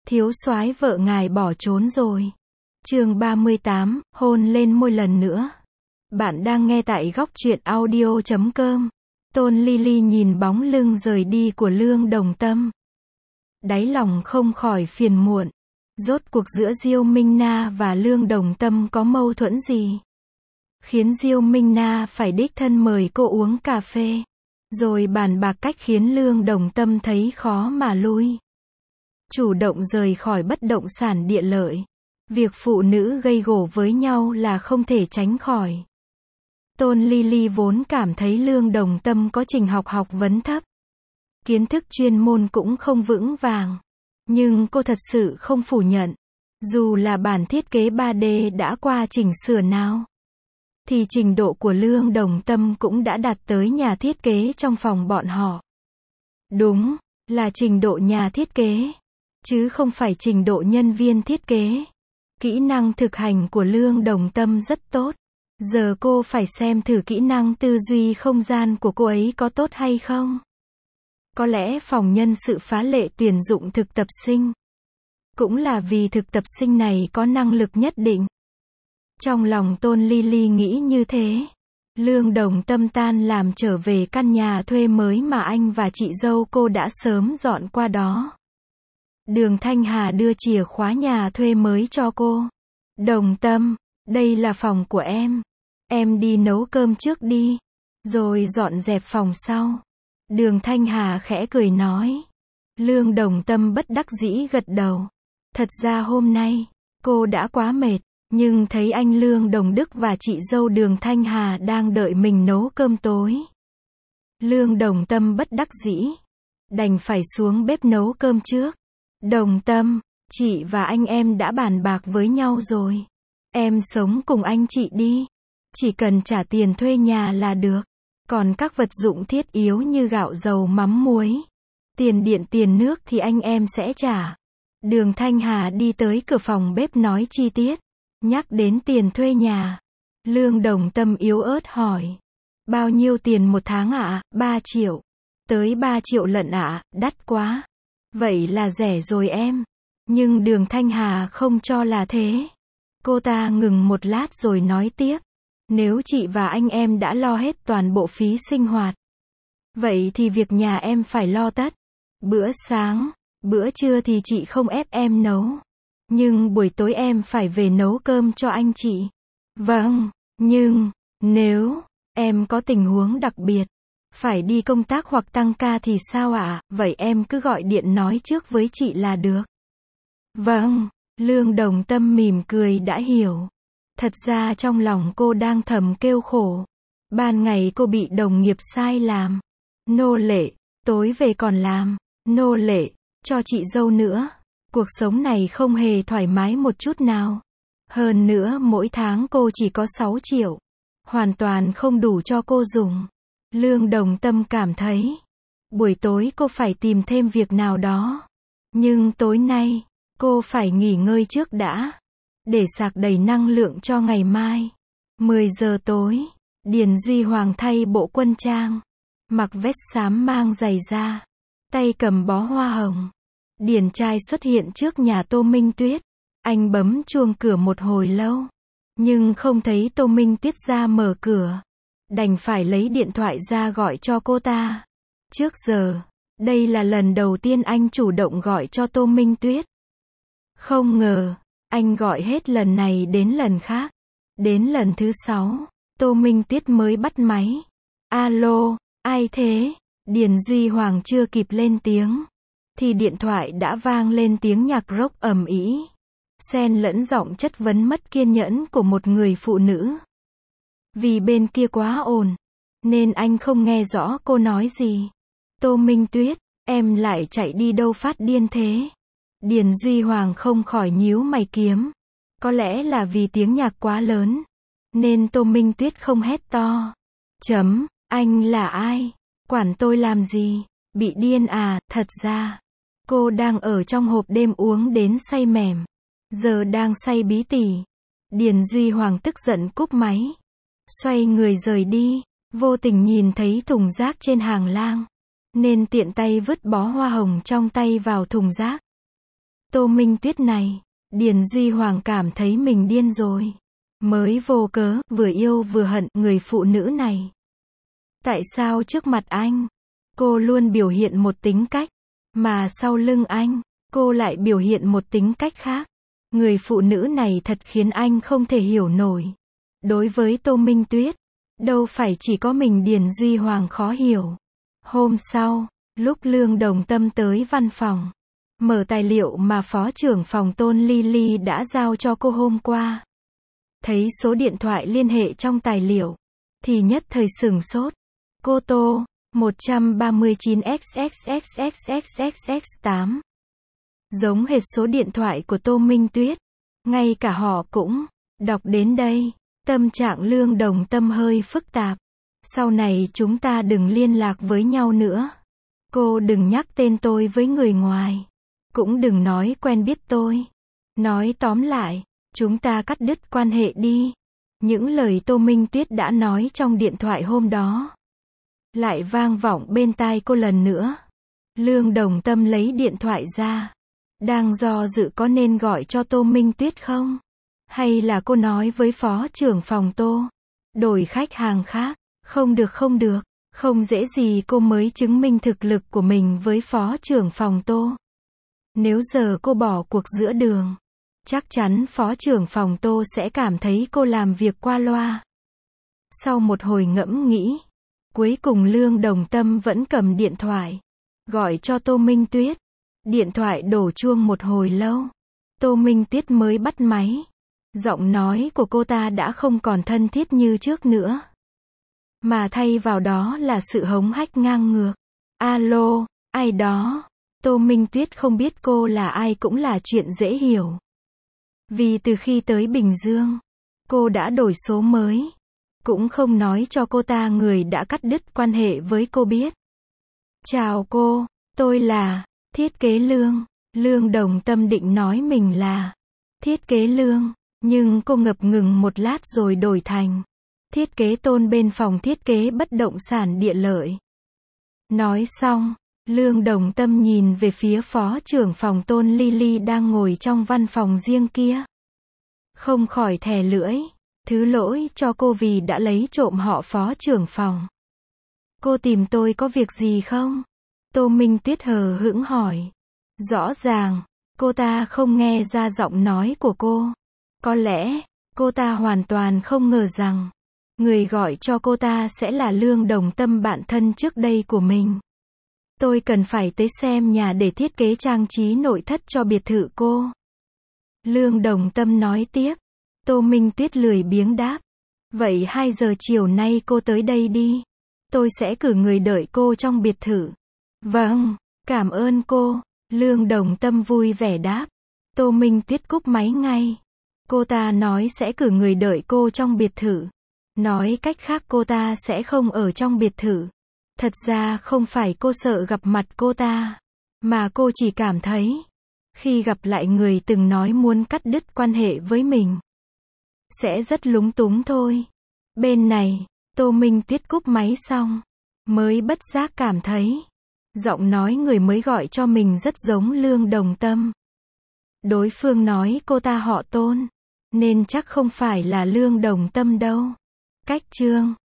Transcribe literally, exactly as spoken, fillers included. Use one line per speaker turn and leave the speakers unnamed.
thiếu soái vợ ngài bỏ trốn rồi. Chương ba mươi tám, hôn lên môi lần nữa. Bạn đang nghe tại góc truyện audio chấm com. Tôn Ly Ly nhìn bóng lưng rời đi của Lương Đồng Tâm. Đáy lòng không khỏi phiền muộn. Rốt cuộc giữa Diêu Minh Na và Lương Đồng Tâm có mâu thuẫn gì? Khiến Diêu Minh Na phải đích thân mời cô uống cà phê. Rồi bàn bạc cách khiến Lương Đồng Tâm thấy khó mà lui. Chủ động rời khỏi bất động sản Địa Lợi. Việc phụ nữ gây gổ với nhau là không thể tránh khỏi. Tôn Ly Ly vốn cảm thấy Lương Đồng Tâm có trình học học vấn thấp. Kiến thức chuyên môn cũng không vững vàng. Nhưng cô thật sự không phủ nhận. Dù là bản thiết kế ba D đã qua chỉnh sửa nào, thì trình độ của Lương Đồng Tâm cũng đã đạt tới nhà thiết kế trong phòng bọn họ. Đúng, là trình độ nhà thiết kế, chứ không phải trình độ nhân viên thiết kế. Kỹ năng thực hành của Lương Đồng Tâm rất tốt. Giờ cô phải xem thử kỹ năng tư duy không gian của cô ấy có tốt hay không. Có lẽ phòng nhân sự phá lệ tuyển dụng thực tập sinh. Cũng là vì thực tập sinh này có năng lực nhất định. Trong lòng Tôn Ly Ly nghĩ như thế. Lương Đồng Tâm tan làm trở về căn nhà thuê mới mà anh và chị dâu cô đã sớm dọn qua đó. Đường Thanh Hà đưa chìa khóa nhà thuê mới cho cô. Đồng Tâm, đây là phòng của em. Em đi nấu cơm trước đi, rồi dọn dẹp phòng sau. Đường Thanh Hà khẽ cười nói. Lương Đồng Tâm bất đắc dĩ gật đầu. Thật ra hôm nay, cô đã quá mệt, nhưng thấy anh Lương Đồng Đức và chị dâu Đường Thanh Hà đang đợi mình nấu cơm tối. Lương Đồng Tâm bất đắc dĩ, đành phải xuống bếp nấu cơm trước. Đồng Tâm, chị và anh em đã bàn bạc với nhau rồi. Em sống cùng anh chị đi. Chỉ cần trả tiền thuê nhà là được. Còn các vật dụng thiết yếu như gạo dầu mắm muối, tiền điện tiền nước thì anh em sẽ trả. Đường Thanh Hà đi tới cửa phòng bếp nói chi tiết. Nhắc đến tiền thuê nhà, Lương Đồng Tâm yếu ớt hỏi. Bao nhiêu tiền một tháng ạ? À? ba triệu. Tới ba triệu lận ạ, à? Đắt quá. Vậy là rẻ rồi em. Nhưng Đường Thanh Hà không cho là thế. Cô ta ngừng một lát rồi nói tiếp. Nếu chị và anh em đã lo hết toàn bộ phí sinh hoạt, vậy thì việc nhà em phải lo tất. Bữa sáng, bữa trưa thì chị không ép em nấu. Nhưng buổi tối em phải về nấu cơm cho anh chị. Vâng, nhưng, nếu em có tình huống đặc biệt, phải đi công tác hoặc tăng ca thì sao ạ? À? Vậy em cứ gọi điện nói trước với chị là được. Vâng, Lương Đồng Tâm mỉm cười đã hiểu. Thật ra trong lòng cô đang thầm kêu khổ. Ban ngày cô bị đồng nghiệp sai làm nô lệ, tối về còn làm nô lệ cho chị dâu nữa. Cuộc sống này không hề thoải mái một chút nào. Hơn nữa mỗi tháng cô chỉ có sáu triệu. Hoàn toàn không đủ cho cô dùng. Lương Đồng Tâm cảm thấy buổi tối cô phải tìm thêm việc nào đó. Nhưng tối nay, cô phải nghỉ ngơi trước đã, để sạc đầy năng lượng cho ngày mai. mười giờ tối, Điền Duy Hoàng thay bộ quân trang, mặc vest xám mang giày da, tay cầm bó hoa hồng. Điền trai xuất hiện trước nhà Tô Minh Tuyết. Anh bấm chuông cửa một hồi lâu, nhưng không thấy Tô Minh Tuyết ra mở cửa. Đành phải lấy điện thoại ra gọi cho cô ta. Trước giờ, đây là lần đầu tiên anh chủ động gọi cho Tô Minh Tuyết. Không ngờ, anh gọi hết lần này đến lần khác. Đến lần thứ sáu, Tô Minh Tuyết mới bắt máy. Alo, ai thế? Điền Duy Hoàng chưa kịp lên tiếng, thì điện thoại đã vang lên tiếng nhạc rock ầm ĩ, xen lẫn giọng chất vấn mất kiên nhẫn của một người phụ nữ. Vì bên kia quá ồn, nên anh không nghe rõ cô nói gì. Tô Minh Tuyết, em lại chạy đi đâu phát điên thế? Điền Duy Hoàng không khỏi nhíu mày kiếm. Có lẽ là vì tiếng nhạc quá lớn, nên Tô Minh Tuyết không hét to. Chấm, anh là ai? Quản tôi làm gì? Bị điên à? Thật ra, cô đang ở trong hộp đêm uống đến say mềm. Giờ đang say bí tỉ. Điền Duy Hoàng tức giận cúp máy. Xoay người rời đi. Vô tình nhìn thấy thùng rác trên hàng lang, nên tiện tay vứt bó hoa hồng trong tay vào thùng rác. Tô Minh Tuyết này, Điền Duy Hoàng cảm thấy mình điên rồi. Mới vô cớ, vừa yêu vừa hận người phụ nữ này. Tại sao trước mặt anh, cô luôn biểu hiện một tính cách, mà sau lưng anh, cô lại biểu hiện một tính cách khác. Người phụ nữ này thật khiến anh không thể hiểu nổi. Đối với Tô Minh Tuyết, đâu phải chỉ có mình Điền Duy Hoàng khó hiểu. Hôm sau, lúc Lương Đồng Tâm tới văn phòng, mở tài liệu mà Phó trưởng phòng Tôn Ly Ly đã giao cho cô hôm qua. Thấy số điện thoại liên hệ trong tài liệu, thì nhất thời sửng sốt. Cô Tô, một ba chín x x x x x x x tám. Giống hệt số điện thoại của Tô Minh Tuyết. Ngay cả họ cũng đọc đến đây. Tâm trạng Lương Đồng Tâm hơi phức tạp. Sau này chúng ta đừng liên lạc với nhau nữa. Cô đừng nhắc tên tôi với người ngoài. Cũng đừng nói quen biết tôi. Nói tóm lại, chúng ta cắt đứt quan hệ đi. Những lời Tô Minh Tuyết đã nói trong điện thoại hôm đó lại vang vọng bên tai cô lần nữa. Lương Đồng Tâm lấy điện thoại ra. Đang do dự có nên gọi cho Tô Minh Tuyết không? Hay là cô nói với phó trưởng phòng Tô, đổi khách hàng khác? Không được không được, không dễ gì cô mới chứng minh thực lực của mình với phó trưởng phòng Tô. Nếu giờ cô bỏ cuộc giữa đường, chắc chắn phó trưởng phòng Tô sẽ cảm thấy cô làm việc qua loa. Sau một hồi ngẫm nghĩ, cuối cùng Lương Đồng Tâm vẫn cầm điện thoại, gọi cho Tô Minh Tuyết. Điện thoại đổ chuông một hồi lâu, Tô Minh Tuyết mới bắt máy. Giọng nói của cô ta đã không còn thân thiết như trước nữa, mà thay vào đó là sự hống hách ngang ngược. Alo, ai đó? Tô Minh Tuyết không biết cô là ai cũng là chuyện dễ hiểu. Vì từ khi tới Bình Dương, cô đã đổi số mới. Cũng không nói cho cô ta người đã cắt đứt quan hệ với cô biết. Chào cô, tôi là Thiết Kế Lương. Lương Đồng Tâm định nói mình là Thiết Kế Lương, nhưng cô ngập ngừng một lát rồi đổi thành Thiết Kế Tôn bên phòng thiết kế bất động sản Địa Lợi. Nói xong, Lương Đồng Tâm nhìn về phía phó trưởng phòng Tôn Ly Ly đang ngồi trong văn phòng riêng kia. Không khỏi thè lưỡi, thứ lỗi cho cô vì đã lấy trộm họ phó trưởng phòng. Cô tìm tôi có việc gì không? Tô Minh Tuyết hờ hững hỏi. Rõ ràng, cô ta không nghe ra giọng nói của cô. Có lẽ, cô ta hoàn toàn không ngờ rằng, người gọi cho cô ta sẽ là Lương Đồng Tâm bạn thân trước đây của mình. Tôi cần phải tới xem nhà để thiết kế trang trí nội thất cho biệt thự cô. Lương Đồng Tâm nói tiếp. Tô Minh Tuyết lười biếng đáp. Vậy hai giờ chiều nay cô tới đây đi. Tôi sẽ cử người đợi cô trong biệt thự. Vâng, cảm ơn cô. Lương Đồng Tâm vui vẻ đáp. Tô Minh Tuyết cúp máy ngay. Cô ta nói sẽ cử người đợi cô trong biệt thự. Nói cách khác cô ta sẽ không ở trong biệt thự. Thật ra không phải cô sợ gặp mặt cô ta, mà cô chỉ cảm thấy, khi gặp lại người từng nói muốn cắt đứt quan hệ với mình, sẽ rất lúng túng thôi. Bên này, Tô Minh Tuyết cúp máy xong, mới bất giác cảm thấy, giọng nói người mới gọi cho mình rất giống Lương Đồng Tâm. Đối phương nói cô ta họ Tôn, nên chắc không phải là Lương Đồng Tâm đâu. Cách chương